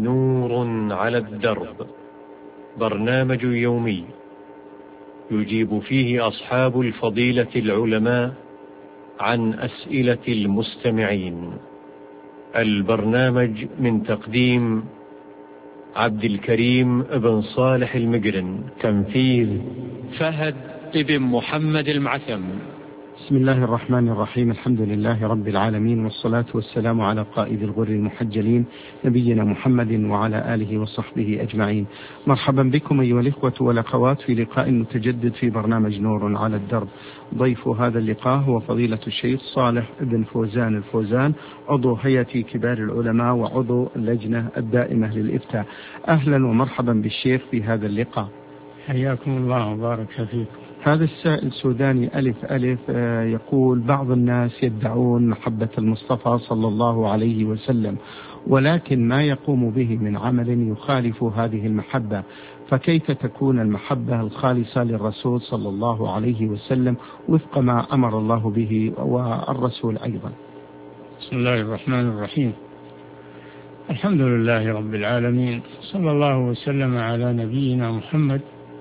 نور على الدرب، برنامج يومي يجيب فيه أصحاب الفضيلة العلماء عن أسئلة المستمعين. البرنامج من تقديم عبد الكريم بن صالح المقرن، تنفيذ فهد بن محمد المعثم. بسم الله الرحمن الرحيم. الحمد لله رب العالمين، والصلاة والسلام على قائد الغر المحجلين نبينا محمد وعلى آله وصحبه أجمعين. مرحبا بكم أيها الإخوة والأخوات في لقاء متجدد في برنامج نور على الدرب. ضيف هذا اللقاء هو فضيلة الشيخ صالح بن فوزان الفوزان، عضو هيئة كبار العلماء وعضو اللجنة الدائمة للإفتاء. أهلا ومرحبا بالشيخ في هذا اللقاء. حياكم الله وبارك فيكم. هذا السائل سوداني ألف ألف يقول: بعض الناس يدعون محبة المصطفى صلى الله عليه وسلم، ولكن ما يقوم به من عمل يخالف هذه المحبة، فكيف تكون المحبة الخالصة للرسول صلى الله عليه وسلم وفق ما أمر الله به والرسول أيضا؟ بسم الله الرحمن الرحيم. الحمد لله رب العالمين، صلى الله وسلم على نبينا محمد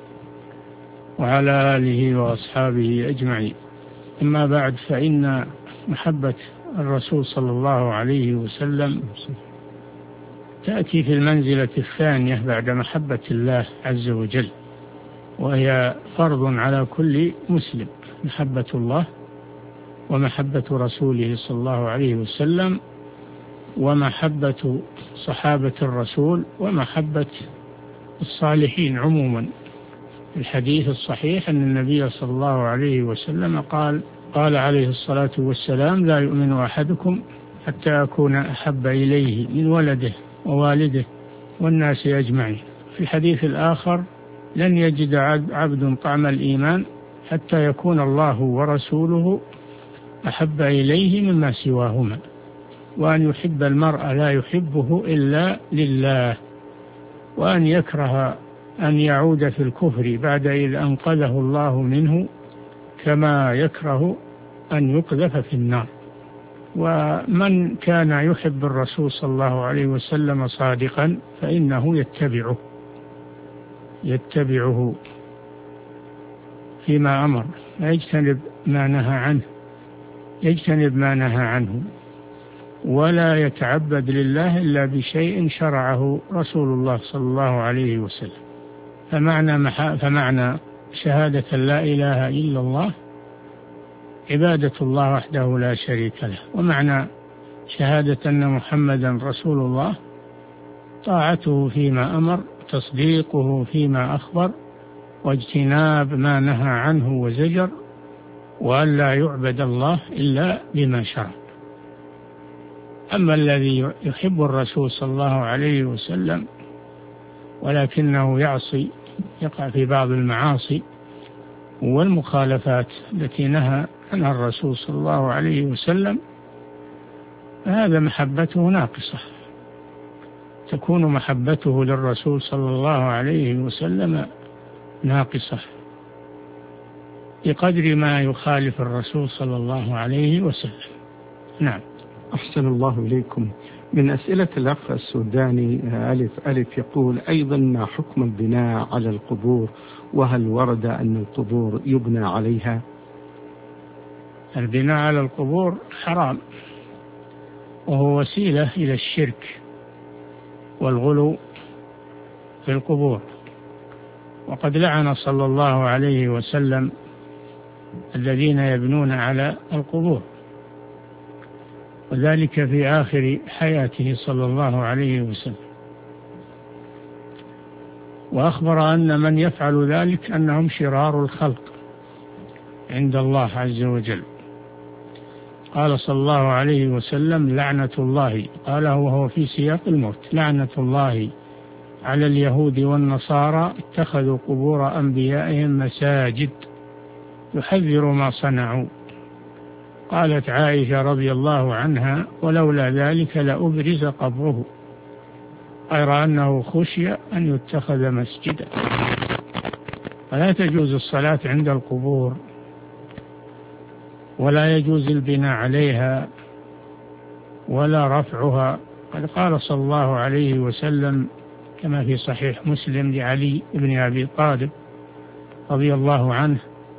وعلى آله وأصحابه أجمعين. أما بعد، فإن محبة الرسول صلى الله عليه وسلم تأتي في المنزلة الثانية بعد محبة الله عز وجل، وهي فرض على كل مسلم: محبة الله ومحبة رسوله صلى الله عليه وسلم، ومحبة صحابة الرسول، ومحبة الصالحين عموما. الحديث الصحيح أن النبي صلى الله عليه وسلم قال عليه الصلاة والسلام: لا يؤمن أحدكم حتى أكون أحب إليه من ولده ووالده والناس أجمعين. في الحديث الآخر: لن يجد عبد طعم الإيمان حتى يكون الله ورسوله أحب إليه مما سواهما، وأن يحب المرء لا يحبه إلا لله، وأن يكره أن يعود في الكفر بعد إذ أنقذه الله منه، كما يكره أن يقذف في النار. ومن كان يحب الرسول صلى الله عليه وسلم صادقا فإنه يتبعه فيما أمر، يجتنب ما نهى عنه، ولا يتعبد لله إلا بشيء شرعه رسول الله صلى الله عليه وسلم. فمعنى شهادة لا إله إلا الله عبادة الله وحده لا شريك له، ومعنى شهادة أن محمدا رسول الله طاعته فيما أمر، تصديقه فيما أخبر، واجتناب ما نهى عنه وزجر، وأن لا يعبد الله إلا بما شرع. أما الذي يحب الرسول صلى الله عليه وسلم ولكنه يعصي، يقع في بعض المعاصي والمخالفات التي نهى عنها الرسول صلى الله عليه وسلم، فهذا محبته ناقصة. تكون محبته للرسول صلى الله عليه وسلم ناقصة بقدر ما يخالف الرسول صلى الله عليه وسلم. نعم. أحسن الله إليكم. من أسئلة الأخ السوداني ألف ألف يقول أيضا: ما حكم البناء على القبور، وهل ورد أن القبور يبنى عليها؟ البناء على القبور حرام، وهو وسيلة إلى الشرك والغلو في القبور، وقد لعن صلى الله عليه وسلم الذين يبنون على القبور، وذلك في آخر حياته صلى الله عليه وسلم. وأخبر أن من يفعل ذلك أنهم شرار الخلق عند الله عز وجل. قال صلى الله عليه وسلم: لعنة الله، قاله وهو في سياق الموت: لعنة الله على اليهود والنصارى اتخذوا قبور أنبيائهم مساجد، يحذر ما صنعوا. قالت عائشة رضي الله عنها: ولولا ذلك لأبرز قبره، غير أنه خشي أن يتخذ مسجدا. فلا تجوز الصلاة عند القبور، ولا يجوز البناء عليها، ولا رفعها قد قال صلى الله عليه وسلم كما في صحيح مسلم لعلي بن أبي طالب رضي الله عنه: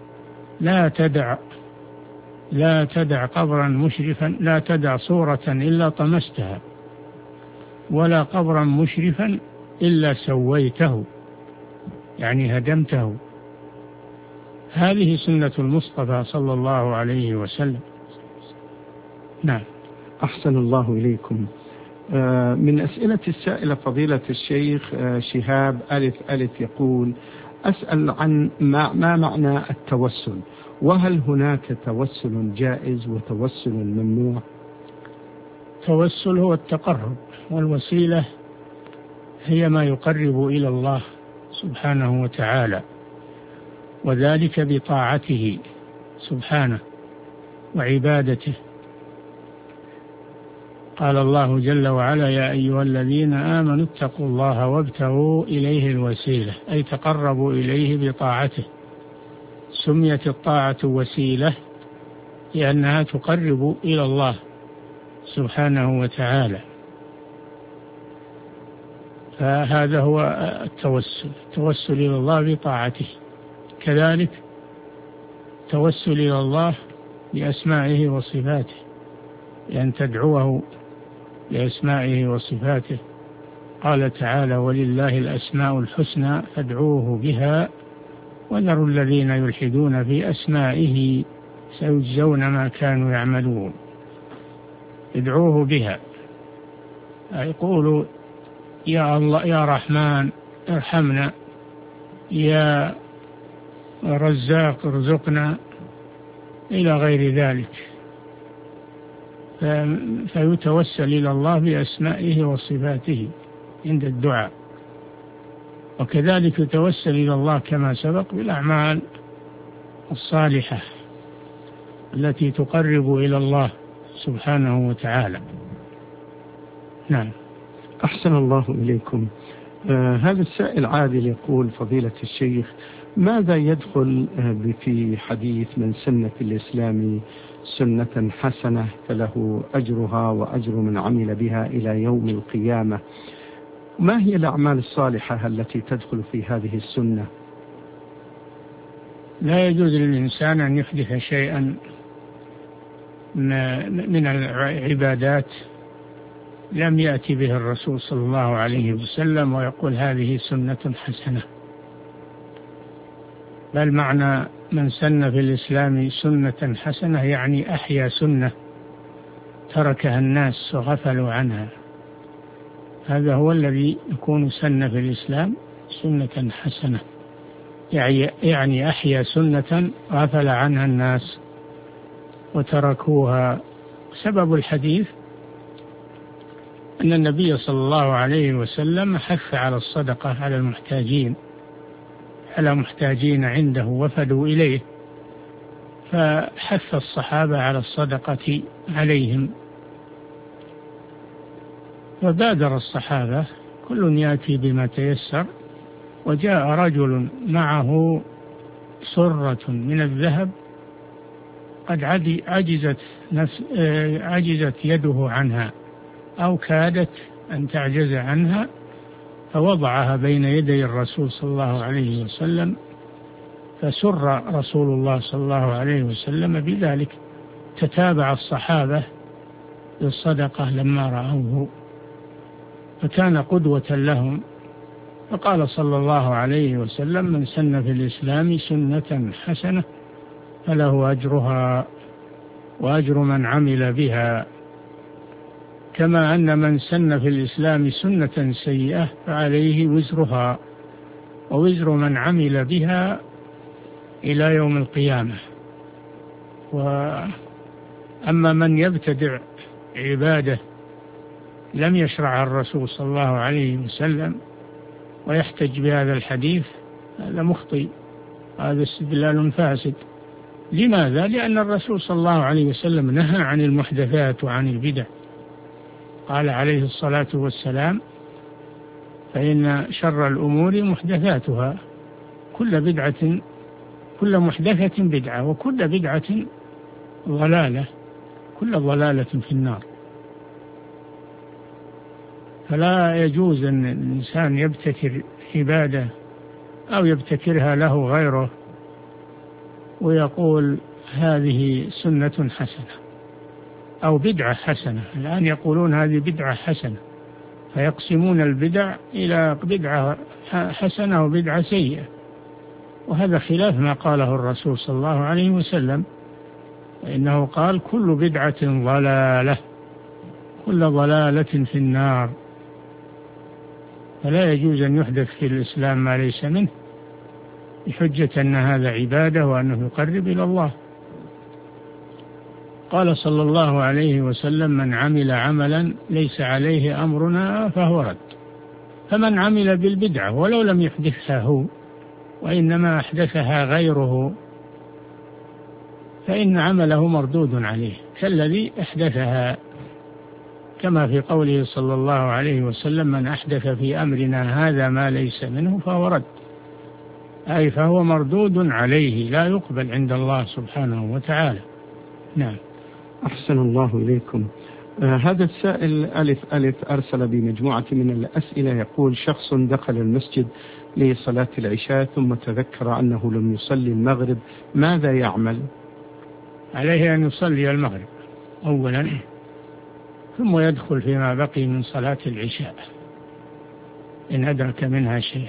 لا تدع قبرا مشرفا، لا تدع صورة إلا طمستها، ولا قبرا مشرفا إلا سويته، يعني هدمته. هذه سنة المصطفى صلى الله عليه وسلم. نعم. أحسن الله إليكم. من أسئلة السائلة فضيلة الشيخ شهاب ألف يقول: أسأل عن ما معنى التوسل، وهل هناك توسل جائز وتوسل ممنوع؟ التوسل هو التقرب، والوسيلة هي ما يقرب إلى الله سبحانه وتعالى، وذلك بطاعته سبحانه وعبادته. قال الله جل وعلا: يا أيها الذين آمنوا اتقوا الله وابتغوا إليه الوسيلة، أي تقربوا إليه بطاعته. سميت الطاعة وسيلة لأنها تقرب إلى الله سبحانه وتعالى، فهذا هو التوسل إلى الله بطاعته. كذلك التوسل إلى الله بأسمائه وصفاته، لأن تدعوه بأسمائه وصفاته. قال تعالى: ولله الأسماء الحسنى فادعوه بها وذروا الذين يلحدون في أسمائه سيجزون ما كانوا يعملون. ادعوه بها، يقول: يا الله يا رحمن ارحمنا، يا رزاق ارزقنا، إلى غير ذلك. فيتوسل إلى الله بأسمائه وصفاته عند الدعاء، وكذلك يتوسل إلى الله كما سبق بالأعمال الصالحة التي تقرب إلى الله سبحانه وتعالى. نعم. أحسن الله إليكم. هذا السائل عادل يقول: فضيلة الشيخ، ماذا يدخل في حديث من سن في الإسلام سنة حسنة فله أجرها وأجر من عمل بها إلى يوم القيامة؟ ما هي الأعمال الصالحة التي تدخل في هذه السنة؟ لا يجوز للإنسان أن يحدث شيئا من العبادات لم يأتي به الرسول صلى الله عليه وسلم ويقول هذه سنة حسنة، بل معنى من سن في الإسلام سنة حسنة يعني أحيا سنة تركها الناس وغفلوا عنها، هذا هو الذي يكون سن في الإسلام سنة حسنة، يعني أحيا سنة غفل عنها الناس وتركوها. سبب الحديث أن النبي صلى الله عليه وسلم حث على الصدقة على محتاجين عنده وفدوا إليه، فحث الصحابة على الصدقة عليهم، فبادر الصحابة كل يأتي بما تيسر، وجاء رجل معه سرة من الذهب قد عجزت يده عنها أو كادت أن تعجز عنها، فوضعها بين يدي الرسول صلى الله عليه وسلم، فسر رسول الله صلى الله عليه وسلم بذلك. تتابع الصحابة للصدقة لما رأوه، فكان قدوة لهم. فقال صلى الله عليه وسلم: من سن في الإسلام سنة حسنة فله أجرها وأجر من عمل بها، كما أن من سن في الإسلام سنة سيئة فعليه وزرها ووزر من عمل بها إلى يوم القيامة. وأما من يبتدع عبادة لم يشرعها الرسول صلى الله عليه وسلم ويحتج بهذا الحديث، هذا مخطئ، هذا استدلال فاسد. لماذا؟ لأن الرسول صلى الله عليه وسلم نهى عن المحدثات وعن البدع، قال عليه الصلاة والسلام: فإن شر الأمور محدثاتها، كل محدثة بدعة وكل بدعة ضلالة، كل ضلالة في النار. فلا يجوز أن الإنسان يبتكر عبادة أو يبتكرها له غيره ويقول هذه سنة حسنة أو بدعة حسنة. الآن يقولون هذه بدعة حسنة، فيقسمون البدع إلى بدعة حسنة وبدعة سيئة، وهذا خلاف ما قاله الرسول صلى الله عليه وسلم، إنه قال كل بدعة ضلالة، كل ضلالة في النار. فلا يجوز أن يحدث في الإسلام ما ليس منه بحجة أن هذا عبادة وأنه يقرب إلى الله. قال صلى الله عليه وسلم من عمل عملا ليس عليه أمرنا فهو رد. فمن عمل بالبدعة ولو لم يحدثها هو وإنما أحدثها غيره فإن عمله مردود عليه كالذي أحدثها، كما في قوله صلى الله عليه وسلم من أحدث في أمرنا هذا ما ليس منه فهو رد، أي فهو مردود عليه لا يقبل عند الله سبحانه وتعالى. نعم. أحسن الله إليكم. هذا السائل ألف أرسل بمجموعة من الأسئلة، يقول شخص دخل المسجد لصلاة العشاء ثم تذكر أنه لم يصلي المغرب، ماذا يعمل؟ عليه أن يصلي المغرب أولا ثم يدخل فيما بقي من صلاة العشاء إن أدرك منها شيء،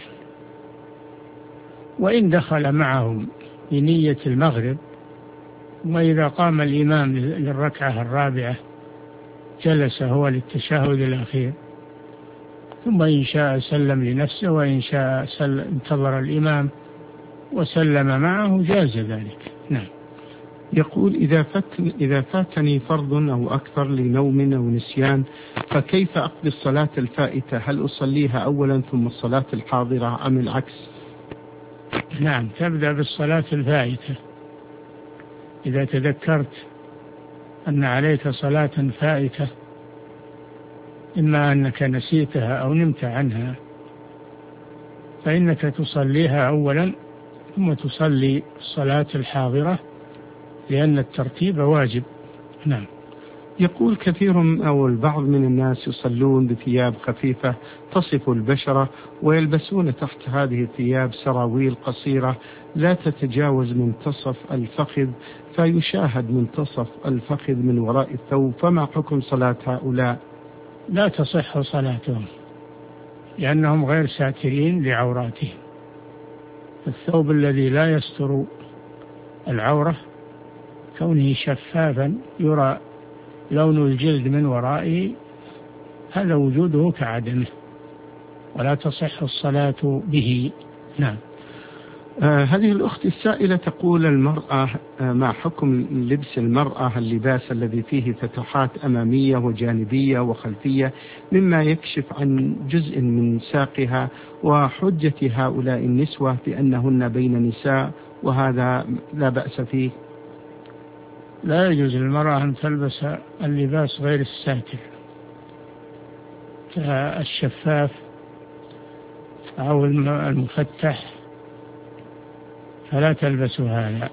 وإن دخل معهم بنية المغرب وإذا قام الإمام للركعة الرابعة جلس هو للتشهد الأخير، ثم إن شاء سلم لنفسه وإن شاء انتظر الإمام وسلم معه جاز ذلك. نعم. يقول إذا فاتني فرض أو أكثر لنوم أو نسيان فكيف أقضي الصلاة الفائتة؟ هل أصليها أولا ثم الصلاة الحاضرة أم العكس؟ نعم، تبدأ بالصلاة الفائتة. إذا تذكرت أن عليك صلاة فائتة إما أنك نسيتها أو نمت عنها فإنك تصليها أولا ثم تصلي الصلاة الحاضرة لأن الترتيب واجب. نعم. يقول كثير أو البعض من الناس يصلون بثياب خفيفة تصف البشرة ويلبسون تحت هذه الثياب سراويل قصيرة لا تتجاوز منتصف الفخذ فيشاهد منتصف الفخذ من وراء الثوب، فما حكم صلاة هؤلاء؟ لا تصح صلاتهم لأنهم غير ساترين لعوراتهم. الثوب الذي لا يستر العورة كونه شفافا يرى لون الجلد من ورائه هذا وجوده كعدمه ولا تصح الصلاة به. نعم. هذه الأخت السائلة تقول المرأة ما حكم لبس المرأة اللباس الذي فيه فتحات أمامية وجانبية وخلفية مما يكشف عن جزء من ساقها، وحجة هؤلاء النسوة بأنهن بين نساء وهذا لا بأس فيه؟ لا يجوز للمرأة أن تلبس اللباس غير الساتر كالشفاف أو المفتح، فلا تلبس هذا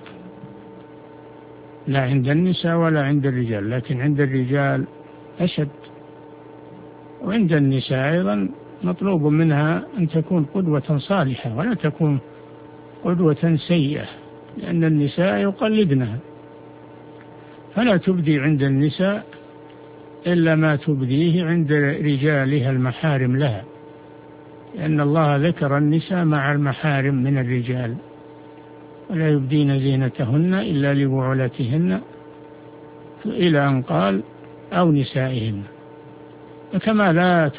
لا عند النساء ولا عند الرجال، لكن عند الرجال أشد، وعند النساء أيضا مطلوب منها أن تكون قدوة صالحة ولا تكون قدوة سيئة، لأن النساء يقلدنها، فلا تبدي عند النساء إلا ما تبديه عند رجالها المحارم لها، لأن الله ذكر النساء مع المحارم من الرجال، ولا يبدين زينتهن إلا لبعولتهن إلى أن قال أو نسائهن. وكما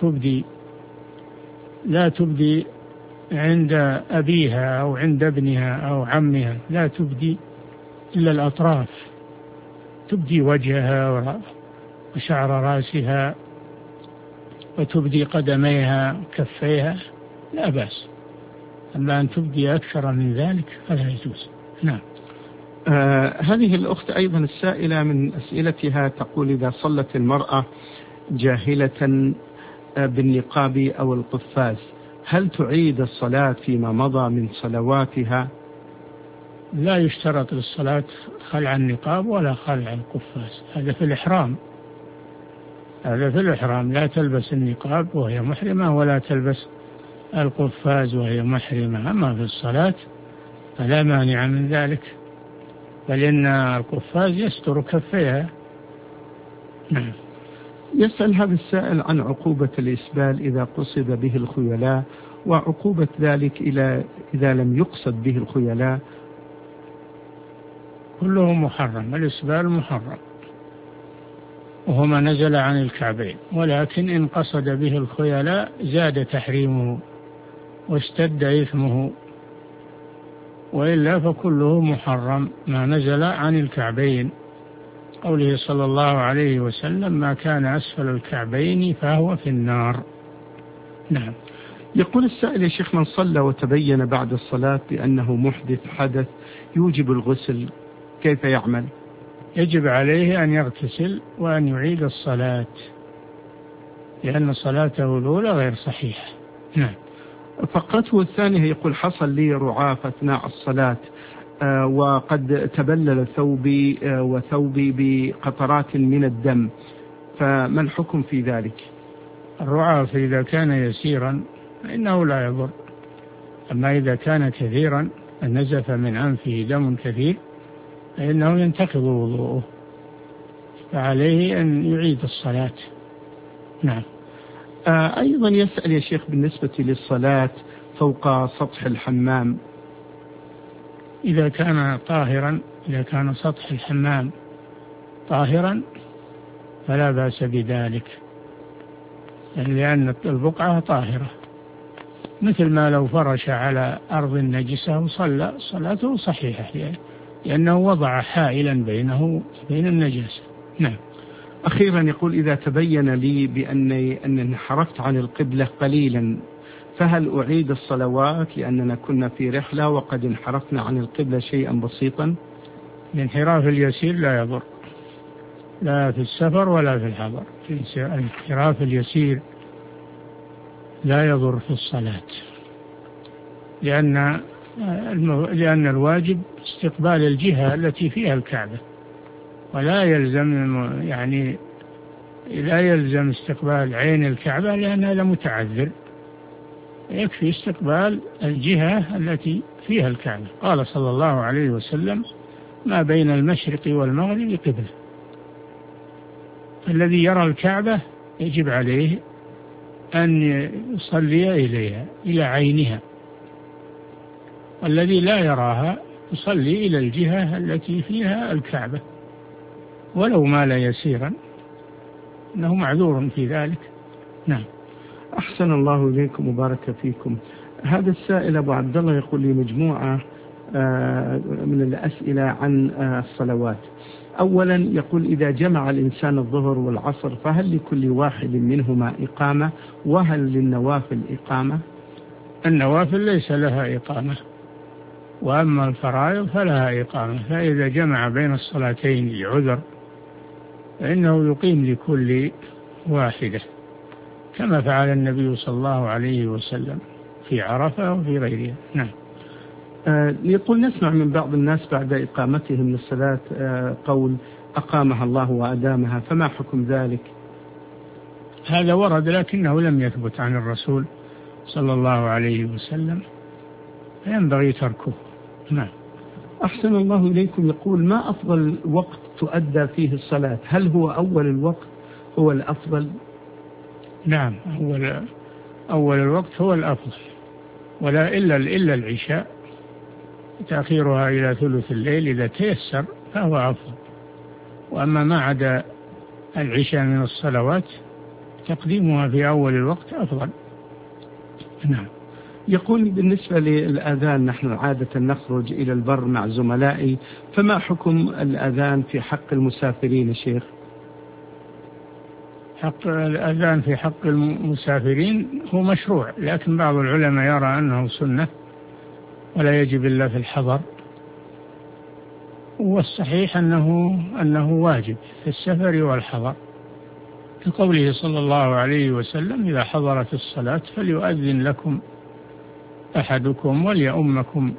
لا تبدي عند أبيها أو عند ابنها أو عمها، لا تبدي إلا الأطراف، تبدي وجهها وشعر رأسها وتبدي قدميها وكفيها لا بأس، أما أن تبدي أكثر من ذلك فلا يجوز. نعم. هذه الأخت أيضا السائلة من أسئلتها تقول إذا صلت المرأة جاهلة بالنقاب أو القفاز هل تعيد الصلاة فيما مضى من صلواتها؟ لا يشترط للصلاة خلع النقاب ولا خلع القفاز، هذا في الإحرام، هذا في الإحرام، لا تلبس النقاب وهي محرمة ولا تلبس القفاز وهي محرمة. أما في الصلاة فلا مانع من ذلك، بل إن القفاز يستر كفيها. نعم. يسأل هذا السائل عن عقوبة الإسبال إذا قصد به الخيلاء، وعقوبة ذلك إذا لم يقصد به الخيلاء. كله محرم، الإسبال محرم وهو ما نزل عن الكعبين، ولكن إن قصد به الخيلاء زاد تحريمه واشتد إثمه، وإلا فكله محرم ما نزل عن الكعبين. قوله صلى الله عليه وسلم: ما كان أسفل الكعبين فهو في النار. نعم. يقول السائل: يا شيخ، من صلى وتبين بعد الصلاة بأنه محدث حدث يوجب الغسل، كيف يعمل؟ يجب عليه أن يغتسل وأن يعيد الصلاة، لأن صلاته الأولى غير صحيحة. نعم. فقرته الثانية يقول: حصل لي رعاف أثناء الصلاة وقد تبلل ثوبي وثوبي بقطرات من الدم، فما الحكم في ذلك؟ الرعاف إذا كان يسيرا فإنه لا يضر، أما إذا كان كثيرا نزف من أنفه دم كثير فإنه ينتقض وضوءه، فعليه أن يعيد الصلاة. نعم. أيضا يسأل يا شيخ بالنسبة للصلاة فوق سطح الحمام، إذا كان طاهرا، إذا كان سطح الحمام طاهرا فلا بأس بذلك، لأن البقعة طاهرة، مثل ما لو فرش على أرض نجسة وصلى صلاته صحيحة، لأنه وضع حائلا بينه وبين النجاسة. نعم. أخيرا يقول: إذا تبين لي بأني انحرفت عن القبلة قليلا فهل أعيد الصلوات لأننا كنا في رحلة وقد انحرفنا عن القبلة شيئا بسيطا؟ الانحراف اليسير لا يضر، لا في السفر ولا في الحضر. الانحراف اليسير لا يضر في الصلاة، لأن الواجب استقبال الجهة التي فيها الكعبة، ولا يلزم استقبال عين الكعبة لأنها لمتعذر، يكفي استقبال الجهة التي فيها الكعبة. قال صلى الله عليه وسلم: ما بين المشرق والمغرب قبلة. الذي يرى الكعبة يجب عليه أن يصلي إليها، إلى عينها، والذي لا يراها يصلي إلى الجهة التي فيها الكعبة ولو مال يسيرا، إنه معذور في ذلك. نعم. أحسن الله إليكم وبارك فيكم. هذا السائل أبو عبد الله يقول لي مجموعة من الأسئلة عن الصلوات. أولا يقول: إذا جمع الإنسان الظهر والعصر فهل لكل واحد منهما إقامة، وهل للنوافل إقامة؟ النوافل ليس لها إقامة، وأما الفرائض فلها إقامة، فإذا جمع بين الصلاتين لعذر فإنه يقيم لكل واحدة، كما فعل النبي صلى الله عليه وسلم في عرفة وفي غيرها. نعم. يقول: نسمع من بعض الناس بعد إقامتهم للصلاة قول: أقامها الله وأدامها، فما حكم ذلك؟ هذا ورد لكنه لم يثبت عن الرسول صلى الله عليه وسلم، فينبغي تركه. نعم. أحسن الله إليكم. يقول: ما أفضل وقت تؤدى فيه الصلاة؟ هل هو أول الوقت هو الأفضل؟ نعم، أول الوقت هو الأفضل، ولا إلا العشاء، تأخيرها إلى ثلث الليل إذا تيسر فهو أفضل، وأما ما عدا العشاء من الصلوات تقديمها في أول الوقت أفضل. نعم. يقول: بالنسبة للأذان نحن عادة نخرج إلى البر مع زملائي، فما حكم الأذان في حق المسافرين يا شيخ؟ حق الأذان في حق المسافرين هو مشروع، لكن بعض العلماء يرى أنه سنة ولا يجب إلا في الحضر، والصحيح أنه واجب في السفر والحضر، لقوله صلى الله عليه وسلم: إذا حضرت الصلاة فليؤذن لكم أحدكم وليؤمكم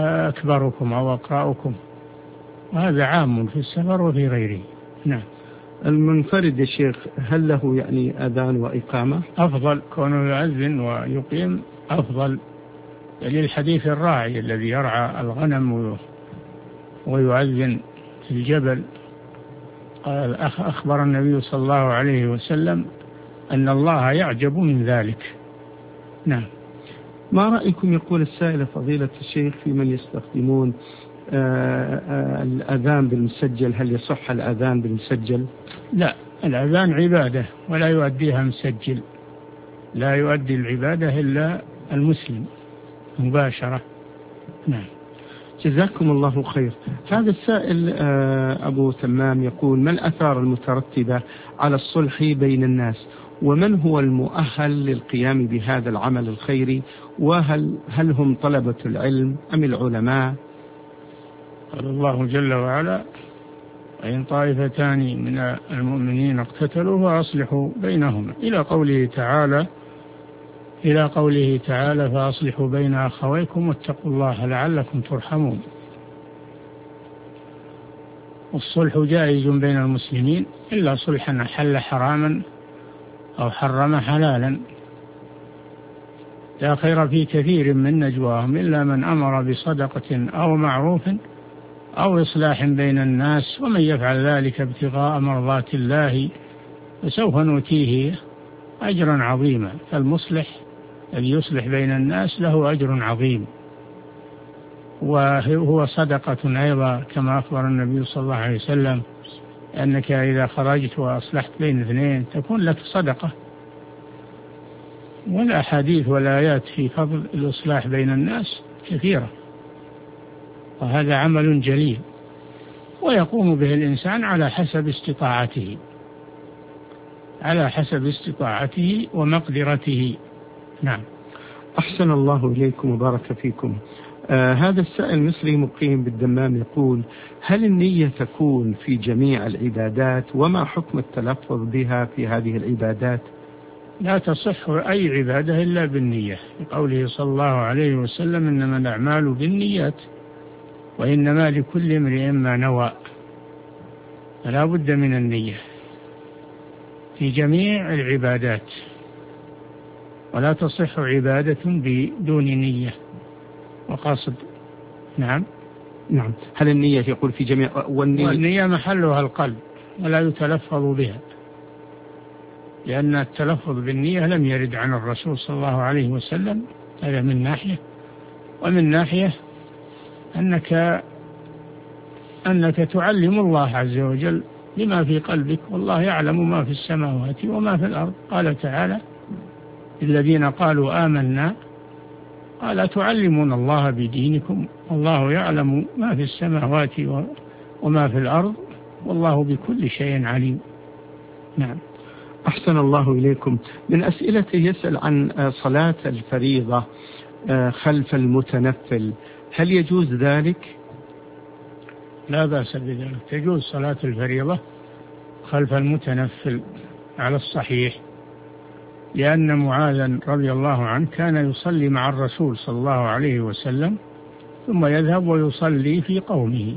أكبركم أو أقرأكم، وهذا عام في السفر وفي غيره. نعم. المنفرد يا شيخ هل له يعني أذان وإقامة؟ أفضل كونه يؤذن ويقيم أفضل، للحديث الراعي الذي يرعى الغنم ويؤذن في الجبل. قال أخبر النبي صلى الله عليه وسلم أن الله يعجب من ذلك. نعم. ما رأيكم يقول السائل فضيلة الشيخ في من يستخدمون الأذان بالمسجل، هل يصح الأذان بالمسجل؟ لا، الأذان عبادة ولا يؤديها مسجل، لا يؤدي العبادة إلا المسلم مباشرة. نعم. جزاكم الله خير. هذا السائل أبو تمام يقول: ما الآثار المترتبة على الصلح بين الناس، ومن هو المؤهل للقيام بهذا العمل الخيري، وهل هم طلبة العلم أم العلماء؟ قال الله جل وعلا: وإن طائفتان من المؤمنين اقتتلوا فأصلحوا بينهما، إلى قوله تعالى فأصلحوا بين أخويكم واتقوا الله لعلكم ترحمون. والصلح جائز بين المسلمين إلا صلحا أحل حراما أو حرم حلالا. لا خير في كثير من نجواهم إلا من أمر بصدقة أو معروف أو إصلاح بين الناس، ومن يفعل ذلك ابتغاء مرضات الله فسوف نؤتيه أجرا عظيما. فالمصلح الذي يصلح بين الناس له أجر عظيم، وهو صدقة أيضا، كما أخبر النبي صلى الله عليه وسلم أنك إذا خرجت وأصلحت بين اثنين تكون لك صدقة. والأحاديث والآيات في فضل الإصلاح بين الناس كثيرة، وهذا عمل جليل ويقوم به الإنسان على حسب استطاعته ومقدرته. نعم. أحسن الله إليكم وبارك فيكم. هذا السائل مصري مقيم بالدمام يقول: هل النية تكون في جميع العبادات، وما حكم التلفظ بها في هذه العبادات؟ لا تصح أي عبادة إلا بالنية، لقوله صلى الله عليه وسلم: إنما الأعمال بالنيات وإنما لكل امرئ ما نوى. فلا بد من النية في جميع العبادات، ولا تصح عبادة بدون نية وقصد. نعم. هل النية يقول في جميع والنية محلها القلب ولا يتلفظ بها، لأن التلفظ بالنية لم يرد عن الرسول صلى الله عليه وسلم. هذا من ناحية، ومن ناحية أنك تعلم الله عز وجل بما في قلبك، والله يعلم ما في السماوات وما في الأرض. قال تعالى: الذين قالوا آمنا قال تعلمون الله بدينكم والله يعلم ما في السماوات وما في الأرض والله بكل شيء عليم. نعم. أحسن الله إليكم. من أسئلته يسأل عن صلاة الفريضة خلف المتنفل، هل يجوز ذلك؟ لا بأس بذلك، تجوز صلاة الفريضة خلف المتنفل على الصحيح، لأن معاذ رضي الله عنه كان يصلي مع الرسول صلى الله عليه وسلم ثم يذهب ويصلي في قومه،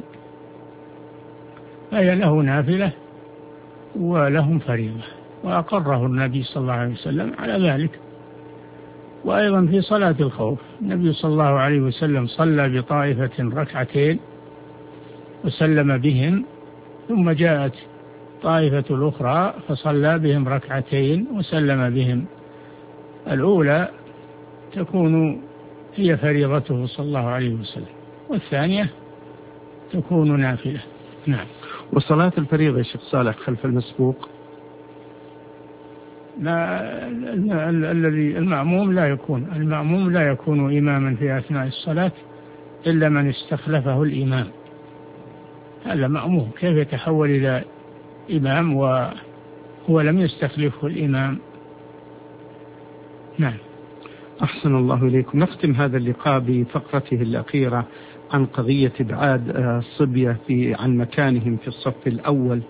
فهي له نافلة ولهم فريضة، وأقره النبي صلى الله عليه وسلم على ذلك. وأيضا في صلاة الخوف النبي صلى الله عليه وسلم صلى بطائفة ركعتين وسلم بهم، ثم جاءت طائفة الأخرى فصلى بهم ركعتين وسلم بهم. الأولى تكون هي فريضته صلى الله عليه وسلم، والثانية تكون نافلة. نعم. وصلاة الفريضة يا شيخ صالح خلف المسبوق؟ الذي المأموم لا يكون إماما في أثناء الصلاة إلا من استخلفه الإمام، هذا مأموم. كيف يتحول إلى إمام وهو لم يستخلفه الإمام؟ نعم. أحسن الله إليكم. نختم هذا اللقاء بفقرته الأخيرة عن قضية إبعاد الصبية عن مكانهم في الصف الأول.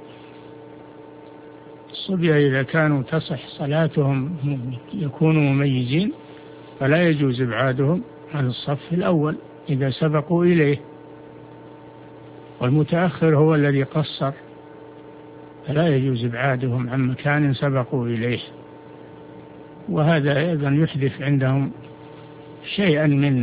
الصبية إذا كانوا تصح صلاتهم يكونوا مميزين فلا يجوز إبعادهم عن الصف الأول إذا سبقوا إليه، والمتأخر هو الذي قصر، فلا يجوز إبعادهم عن مكان سبقوا إليه. وهذا أيضا يحدث عندهم شيئا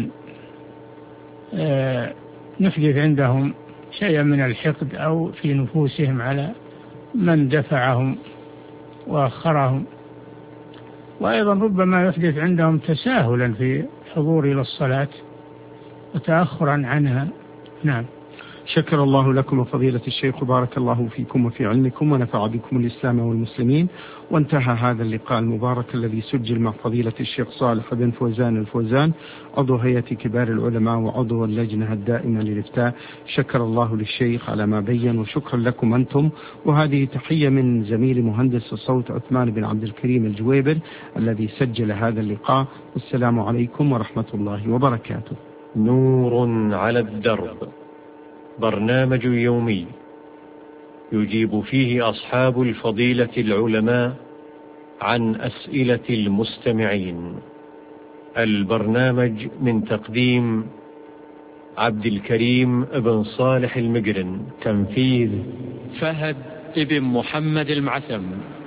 من الحقد أو في نفوسهم على من دفعهم وأخرهم. وأيضا ربما يحدث عندهم تساهلا في الحضور إلى الصلاة وتأخرا عنها. نعم. شكر الله لكم فضيلة الشيخ وبارك الله فيكم وفي علمكم ونفع بكم الإسلام والمسلمين. وانتهى هذا اللقاء المبارك الذي سجل مع فضيلة الشيخ صالح بن فوزان الفوزان عضو هيئة كبار العلماء وعضو اللجنة الدائمة للإفتاء. شكر الله للشيخ على ما بين وشكرا لكم أنتم. وهذه تحية من زميل مهندس الصوت عثمان بن عبد الكريم الجويبر الذي سجل هذا اللقاء. والسلام عليكم ورحمة الله وبركاته. نور على الدرب، برنامج يومي يجيب فيه أصحاب الفضيلة العلماء عن أسئلة المستمعين. البرنامج من تقديم عبد الكريم بن صالح المقرن، تنفيذ فهد بن محمد المعثم.